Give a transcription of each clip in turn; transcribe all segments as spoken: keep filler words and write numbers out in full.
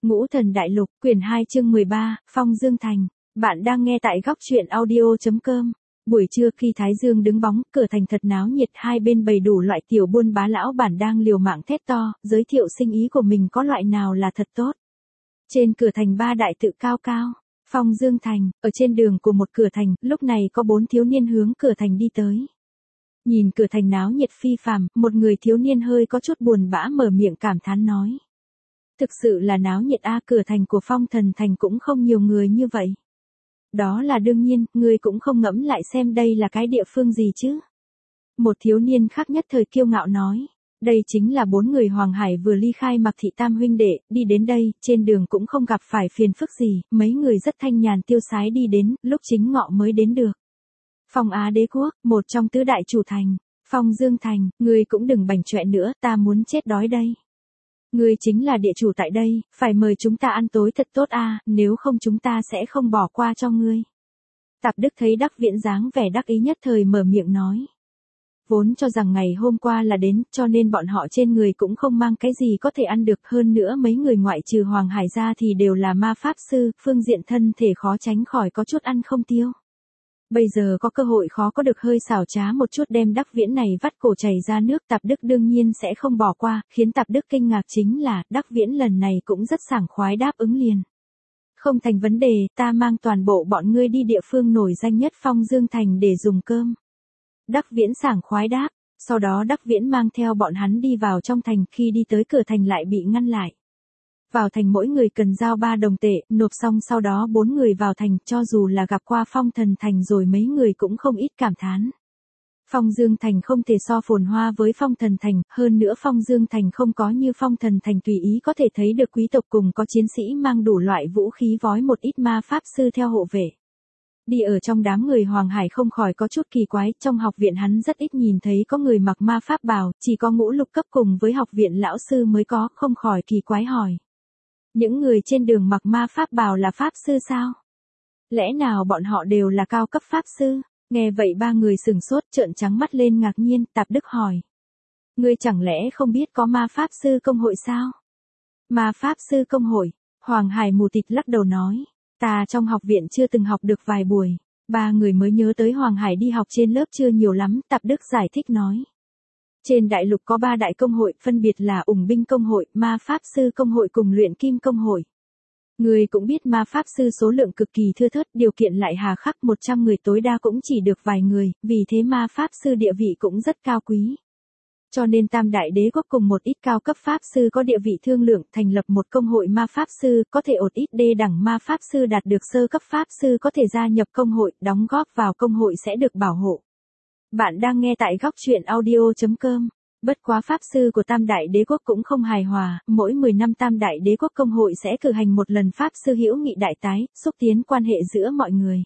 Ngũ Thần Đại Lục, quyển hai chương mười ba, Phong Dương Thành. Bạn đang nghe tại góc truyện audio chấm com. Buổi trưa khi Thái Dương đứng bóng, cửa thành thật náo nhiệt, hai bên bày đủ loại tiểu buôn bá lão bản đang liều mạng thét to, giới thiệu sinh ý của mình có loại nào là thật tốt. Trên cửa thành ba đại tự cao cao, Phong Dương Thành, ở trên đường của một cửa thành, lúc này có bốn thiếu niên hướng cửa thành đi tới. Nhìn cửa thành náo nhiệt phi phàm, một người thiếu niên hơi có chút buồn bã mở miệng cảm thán nói. Thực sự là náo nhiệt a, cửa thành của Phong Thần Thành cũng không nhiều người như vậy. Đó là đương nhiên, ngươi cũng không ngẫm lại xem đây là cái địa phương gì chứ. Một thiếu niên khác nhất thời kiêu ngạo nói. Đây chính là bốn người Hoàng Hải vừa ly khai Mặc Thị Tam huynh đệ, đi đến đây, trên đường cũng không gặp phải phiền phức gì, mấy người rất thanh nhàn tiêu sái đi đến, lúc chính ngọ mới đến được. Phong Á Đế Quốc, một trong tứ đại chủ thành, Phong Dương Thành, ngươi cũng đừng bành trọe nữa, ta muốn chết đói đây. Ngươi chính là địa chủ tại đây, phải mời chúng ta ăn tối thật tốt a, nếu không chúng ta sẽ không bỏ qua cho ngươi. Tạp Đức thấy Đắc Viễn dáng vẻ đắc ý nhất thời mở miệng nói. Vốn cho rằng ngày hôm qua là đến, cho nên bọn họ trên người cũng không mang cái gì có thể ăn được, hơn nữa mấy người ngoại trừ Hoàng Hải ra thì đều là ma pháp sư, phương diện thân thể khó tránh khỏi có chút ăn không tiêu. Bây giờ có cơ hội khó có được hơi xảo trá một chút đem Đắc Viễn này vắt cổ chảy ra nước, Tạp Đức đương nhiên sẽ không bỏ qua, khiến Tạp Đức kinh ngạc chính là, Đắc Viễn lần này cũng rất sảng khoái đáp ứng liền. Không thành vấn đề, ta mang toàn bộ bọn ngươi đi địa phương nổi danh nhất Phong Dương Thành để dùng cơm. Đắc Viễn sảng khoái đáp, sau đó Đắc Viễn mang theo bọn hắn đi vào trong thành, khi đi tới cửa thành lại bị ngăn lại. Vào thành mỗi người cần giao ba đồng tệ, nộp xong sau đó bốn người vào thành, cho dù là gặp qua Phong Thần Thành rồi mấy người cũng không ít cảm thán. Phong Dương Thành không thể so phồn hoa với Phong Thần Thành, hơn nữa Phong Dương Thành không có như Phong Thần Thành tùy ý có thể thấy được quý tộc cùng có chiến sĩ mang đủ loại vũ khí vói một ít ma pháp sư theo hộ vệ. Đi ở trong đám người Hoàng Hải không khỏi có chút kỳ quái, trong học viện hắn rất ít nhìn thấy có người mặc ma pháp bào, chỉ có ngũ lục cấp cùng với học viện lão sư mới có, không khỏi kỳ quái hỏi. Những người trên đường mặc ma pháp bào là pháp sư sao? Lẽ nào bọn họ đều là cao cấp pháp sư? Nghe vậy ba người sửng sốt trợn trắng mắt lên ngạc nhiên, Tạp Đức hỏi. Ngươi chẳng lẽ không biết có ma pháp sư công hội sao? Ma pháp sư công hội, Hoàng Hải mù tịt lắc đầu nói. Ta trong học viện chưa từng học được vài buổi. Ba người mới nhớ tới Hoàng Hải đi học trên lớp chưa nhiều lắm, Tạp Đức giải thích nói. Trên đại lục có ba đại công hội, phân biệt là ủng binh công hội, ma pháp sư công hội cùng luyện kim công hội. Người cũng biết ma pháp sư số lượng cực kỳ thưa thớt, điều kiện lại hà khắc, một trăm người tối đa cũng chỉ được vài người, vì thế ma pháp sư địa vị cũng rất cao quý. Cho nên Tam Đại Đế Quốc cùng một ít cao cấp pháp sư có địa vị thương lượng, thành lập một công hội ma pháp sư, có thể ột ít đê đẳng ma pháp sư đạt được sơ cấp pháp sư có thể gia nhập công hội, đóng góp vào công hội sẽ được bảo hộ. Bạn đang nghe tại góc truyện audio chấm com. Bất quá pháp sư của Tam Đại Đế Quốc cũng không hài hòa, mỗi mười năm Tam Đại Đế Quốc công hội sẽ cử hành một lần pháp sư hữu nghị đại tái, xúc tiến quan hệ giữa mọi người.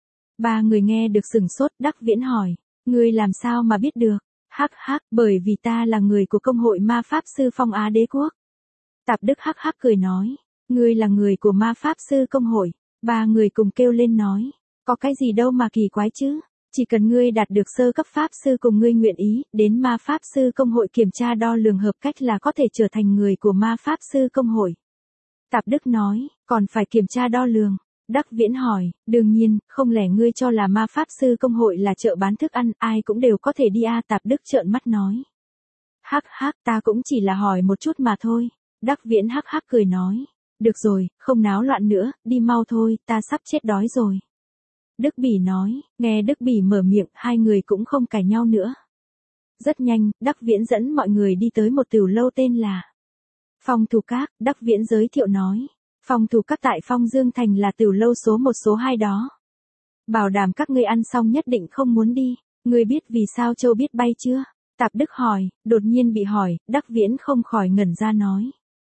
Ba người nghe được sừng sốt, Đắc Viễn hỏi, ngươi làm sao mà biết được? Hắc hắc, bởi vì ta là người của công hội ma pháp sư Phong Á Đế Quốc. Tạp Đức hắc hắc cười nói, ngươi là người của ma pháp sư công hội. Ba người cùng kêu lên nói, có cái gì đâu mà kỳ quái chứ? Chỉ cần ngươi đạt được sơ cấp pháp sư cùng ngươi nguyện ý, đến ma pháp sư công hội kiểm tra đo lường hợp cách là có thể trở thành người của ma pháp sư công hội. Tạp Đức nói, còn phải kiểm tra đo lường. Đắc Viễn hỏi, đương nhiên, không lẽ ngươi cho là ma pháp sư công hội là chợ bán thức ăn, ai cũng đều có thể đi a? Tạp Đức trợn mắt nói. Hắc hắc, ta cũng chỉ là hỏi một chút mà thôi. Đắc Viễn hắc hắc cười nói, được rồi, không náo loạn nữa, đi mau thôi, ta sắp chết đói rồi. Đức Bỉ nói, nghe Đức Bỉ mở miệng, hai người cũng không cãi nhau nữa. Rất nhanh, Đắc Viễn dẫn mọi người đi tới một tiểu lâu tên là Phong Thù Các, Đắc Viễn giới thiệu nói. Phong Thù Các tại Phong Dương Thành là tiểu lâu số một số hai đó. Bảo đảm các ngươi ăn xong nhất định không muốn đi. Ngươi biết vì sao Châu biết bay chưa? Tạp Đức hỏi, đột nhiên bị hỏi, Đắc Viễn không khỏi ngẩn ra nói.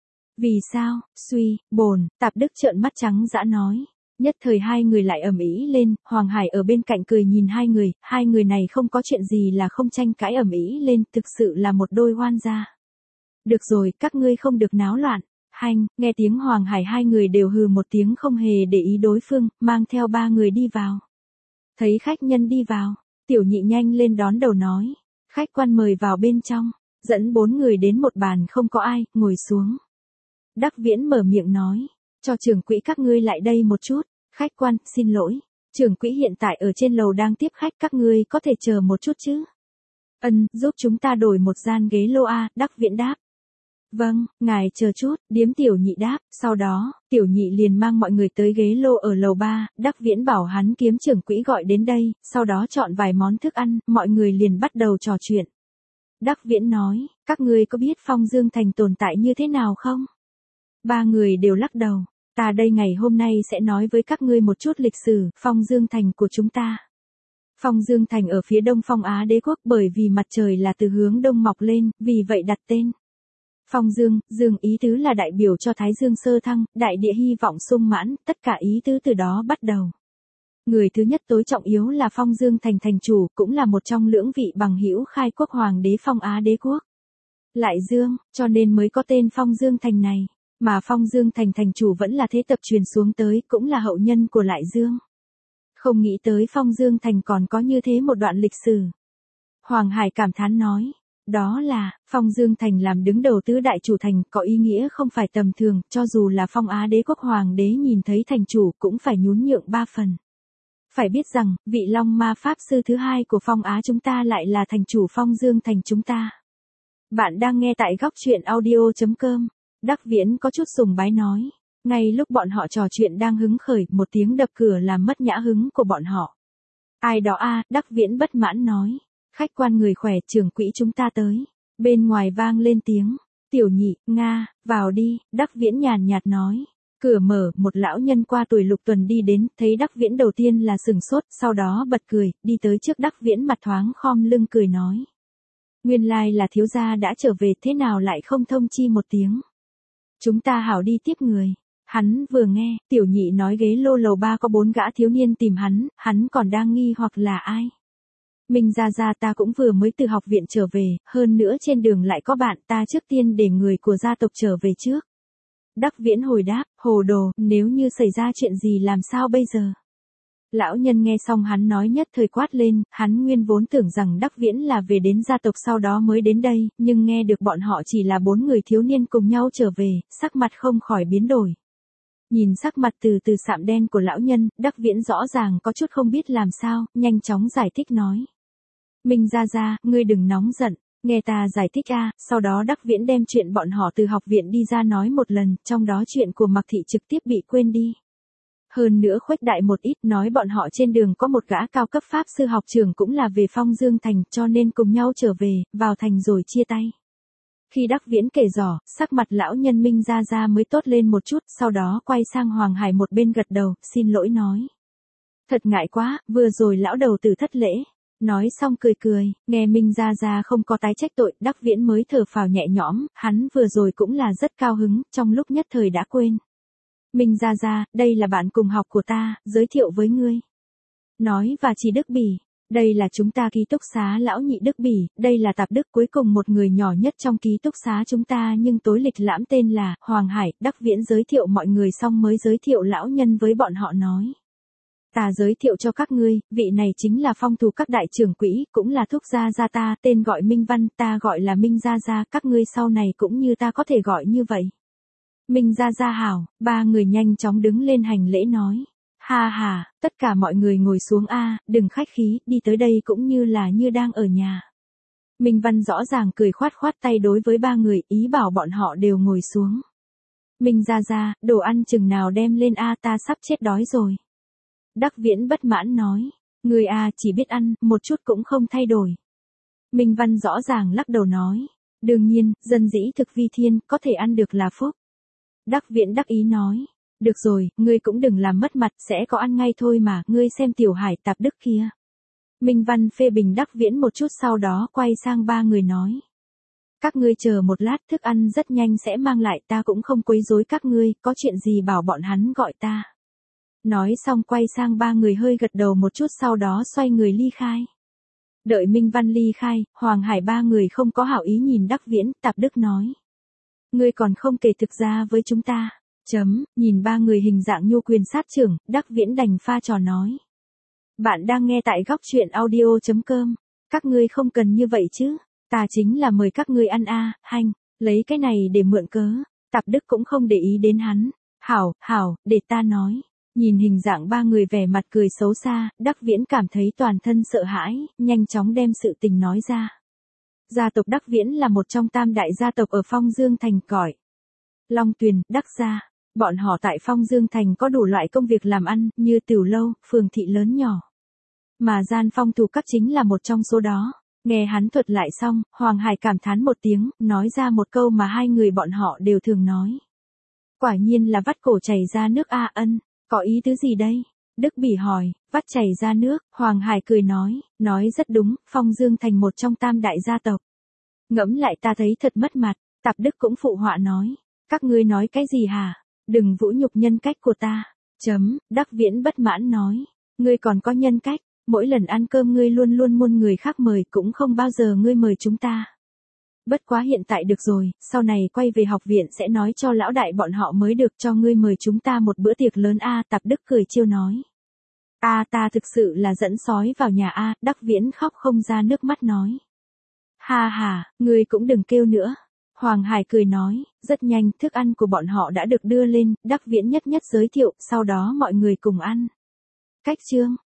Vì sao? Suy, bồn, Tạp Đức trợn mắt trắng dã nói. Nhất thời hai người lại ầm ĩ lên, Hoàng Hải ở bên cạnh cười nhìn hai người, hai người này không có chuyện gì là không tranh cãi ầm ĩ lên, thực sự là một đôi oan gia. Được rồi, các ngươi không được náo loạn. Hanh, nghe tiếng Hoàng Hải hai người đều hừ một tiếng không hề để ý đối phương, mang theo ba người đi vào. Thấy khách nhân đi vào, tiểu nhị nhanh lên đón đầu nói, khách quan mời vào bên trong, dẫn bốn người đến một bàn không có ai, ngồi xuống. Đắc Viễn mở miệng nói. Cho trưởng quỹ các ngươi lại đây một chút. Khách quan, xin lỗi. Trưởng quỹ hiện tại ở trên lầu đang tiếp khách, các ngươi có thể chờ một chút chứ? Ân, giúp chúng ta đổi một gian ghế lô a, Đắc Viễn đáp. Vâng, ngài chờ chút, điếm tiểu nhị đáp, sau đó, tiểu nhị liền mang mọi người tới ghế lô ở lầu ba, Đắc Viễn bảo hắn kiếm trưởng quỹ gọi đến đây, sau đó chọn vài món thức ăn, mọi người liền bắt đầu trò chuyện. Đắc Viễn nói, các ngươi có biết Phong Dương Thành tồn tại như thế nào không? Ba người đều lắc đầu, ta đây ngày hôm nay sẽ nói với các ngươi một chút lịch sử, Phong Dương Thành của chúng ta. Phong Dương Thành ở phía đông Phong Á Đế quốc, bởi vì mặt trời là từ hướng đông mọc lên, vì vậy đặt tên. Phong Dương, Dương ý tứ là đại biểu cho Thái Dương sơ thăng, đại địa hy vọng sung mãn, tất cả ý tứ từ đó bắt đầu. Người thứ nhất tối trọng yếu là Phong Dương Thành thành chủ, cũng là một trong lưỡng vị bằng hữu khai quốc hoàng đế Phong Á Đế quốc. Lại Dương, cho nên mới có tên Phong Dương Thành này, mà Phong Dương Thành thành chủ vẫn là thế tập truyền xuống tới, cũng là hậu nhân của Lại Dương. Không nghĩ tới Phong Dương Thành còn có như thế một đoạn lịch sử. Hoàng Hải cảm thán nói. Đó là, Phong Dương Thành làm đứng đầu tứ đại chủ thành, có ý nghĩa không phải tầm thường, cho dù là Phong Á Đế quốc hoàng đế nhìn thấy thành chủ cũng phải nhún nhượng ba phần. Phải biết rằng, vị Long Ma Pháp Sư thứ hai của Phong Á chúng ta lại là thành chủ Phong Dương Thành chúng ta. Bạn đang nghe tại góc truyện audio chấm com. Đắc Viễn có chút sùng bái nói. Ngay lúc bọn họ trò chuyện đang hứng khởi, một tiếng đập cửa làm mất nhã hứng của bọn họ. Ai đó a, Đắc Viễn bất mãn nói. Khách quan người khỏe, trưởng quỹ chúng ta tới. Bên ngoài vang lên tiếng. Tiểu nhị, Nga, vào đi, Đắc Viễn nhàn nhạt nói. Cửa mở, một lão nhân qua tuổi lục tuần đi đến, thấy Đắc Viễn đầu tiên là sừng sốt, sau đó bật cười, đi tới trước Đắc Viễn mặt thoáng khom lưng cười nói. Nguyên lai là thiếu gia đã trở về, thế nào lại không thông chi một tiếng. Chúng ta hảo đi tiếp người. Hắn vừa nghe, tiểu nhị nói ghế lô lầu ba có bốn gã thiếu niên tìm hắn, hắn còn đang nghi hoặc là ai. Minh Gia Gia, ta cũng vừa mới từ học viện trở về, hơn nữa trên đường lại có bạn, ta trước tiên để người của gia tộc trở về trước. Đắc Viễn hồi đáp, hồ đồ, nếu như xảy ra chuyện gì làm sao bây giờ? Lão nhân nghe xong hắn nói nhất thời quát lên, hắn nguyên vốn tưởng rằng Đắc Viễn là về đến gia tộc sau đó mới đến đây, nhưng nghe được bọn họ chỉ là bốn người thiếu niên cùng nhau trở về, sắc mặt không khỏi biến đổi. Nhìn sắc mặt từ từ sạm đen của lão nhân, Đắc Viễn rõ ràng có chút không biết làm sao, nhanh chóng giải thích nói. Minh Gia Gia, ngươi đừng nóng giận, nghe ta giải thích a. Sau đó Đắc Viễn đem chuyện bọn họ từ học viện đi ra nói một lần, trong đó chuyện của Mặc Thị trực tiếp bị quên đi. Hơn nữa khuếch đại một ít, nói bọn họ trên đường có một gã cao cấp pháp sư học trưởng cũng là về Phong Dương Thành, cho nên cùng nhau trở về, vào thành rồi chia tay. Khi Đắc Viễn kể rõ, sắc mặt lão nhân Minh Gia Gia mới tốt lên một chút, sau đó quay sang Hoàng Hải một bên gật đầu, xin lỗi nói. Thật ngại quá, vừa rồi lão đầu tử thất lễ. Nói xong cười cười, nghe Minh Gia Gia không có tái trách tội, Đắc Viễn mới thở phào nhẹ nhõm, hắn vừa rồi cũng là rất cao hứng, trong lúc nhất thời đã quên. Minh Gia Gia, đây là bạn cùng học của ta, giới thiệu với ngươi. Nói và chỉ Đức Bỉ, đây là chúng ta ký túc xá lão nhị Đức Bỉ, đây là Tạp Đức, cuối cùng một người nhỏ nhất trong ký túc xá chúng ta nhưng tối lịch lãm tên là Hoàng Hải. Đắc Viễn giới thiệu mọi người xong mới giới thiệu lão nhân với bọn họ nói. Ta giới thiệu cho các ngươi, vị này chính là phong thù các đại trưởng quỹ, cũng là thúc gia gia ta, tên gọi Minh Văn, ta gọi là Minh Gia Gia, các ngươi sau này cũng như ta có thể gọi như vậy. Minh Gia Gia hảo, ba người nhanh chóng đứng lên hành lễ nói. Ha ha, tất cả mọi người ngồi xuống a, đừng khách khí, đi tới đây cũng như là như đang ở nhà. Minh Văn rõ ràng cười khoát khoát tay đối với ba người, ý bảo bọn họ đều ngồi xuống. Minh Gia Gia, đồ ăn chừng nào đem lên a, ta sắp chết đói rồi. Đắc Viễn bất mãn nói, người à chỉ biết ăn, một chút cũng không thay đổi. Minh Văn rõ ràng lắc đầu nói, đương nhiên, dân dĩ thực vi thiên, có thể ăn được là phúc. Đắc Viễn đắc ý nói, được rồi, ngươi cũng đừng làm mất mặt, sẽ có ăn ngay thôi mà, ngươi xem tiểu Hải Tạp Đức kia. Minh Văn phê bình Đắc Viễn một chút sau đó quay sang ba người nói. Các ngươi chờ một lát, thức ăn rất nhanh sẽ mang lại, ta cũng không quấy rối các ngươi, có chuyện gì bảo bọn hắn gọi ta. Nói xong quay sang ba người hơi gật đầu một chút sau đó xoay người ly khai. Đợi Minh Văn ly khai, Hoàng Hải ba người không có hảo ý nhìn Đắc Viễn, Tạp Đức nói. Ngươi còn không kể thực ra với chúng ta. Chấm, nhìn ba người hình dạng nhu quyền sát trưởng, Đắc Viễn đành pha trò nói. Bạn đang nghe tại góc truyện audio chấm com. Các ngươi không cần như vậy chứ. Ta chính là mời các ngươi ăn a, hanh, lấy cái này để mượn cớ. Tạp Đức cũng không để ý đến hắn. Hảo, hảo, để ta nói. Nhìn hình dạng ba người vẻ mặt cười xấu xa, Đắc Viễn cảm thấy toàn thân sợ hãi, nhanh chóng đem sự tình nói ra. Gia tộc Đắc Viễn là một trong tam đại gia tộc ở Phong Dương Thành cõi. Long Tuyền, Đắc gia. Bọn họ tại Phong Dương Thành có đủ loại công việc làm ăn, như tiểu lâu, phường thị lớn nhỏ. Mà Gian Phong thủ các chính là một trong số đó. Nghe hắn thuật lại xong, Hoàng Hải cảm thán một tiếng, nói ra một câu mà hai người bọn họ đều thường nói. Quả nhiên là vắt cổ chảy ra nước a ân, có ý tứ gì đây? Đức Bỉ hỏi, vắt chảy ra nước, Hoàng Hải cười nói, nói rất đúng, Phong Dương Thành một trong tam đại gia tộc. Ngẫm lại ta thấy thật mất mặt, Tạp Đức cũng phụ họa nói, các ngươi nói cái gì hả? Đừng vũ nhục nhân cách của ta. Chấm, Đắc Viễn bất mãn nói, ngươi còn có nhân cách, mỗi lần ăn cơm ngươi luôn luôn muôn người khác mời cũng không bao giờ ngươi mời chúng ta. Bất quá hiện tại được rồi, sau này quay về học viện sẽ nói cho lão đại bọn họ mới được cho ngươi mời chúng ta một bữa tiệc lớn a. Tạp Đức cười trêu nói. A ta thực sự là dẫn sói vào nhà a. Đắc Viễn khóc không ra nước mắt nói. Ha ha, ngươi cũng đừng kêu nữa. Hoàng Hải cười nói, rất nhanh thức ăn của bọn họ đã được đưa lên, Đắc Viễn nhất nhất giới thiệu, sau đó mọi người cùng ăn. Cách chương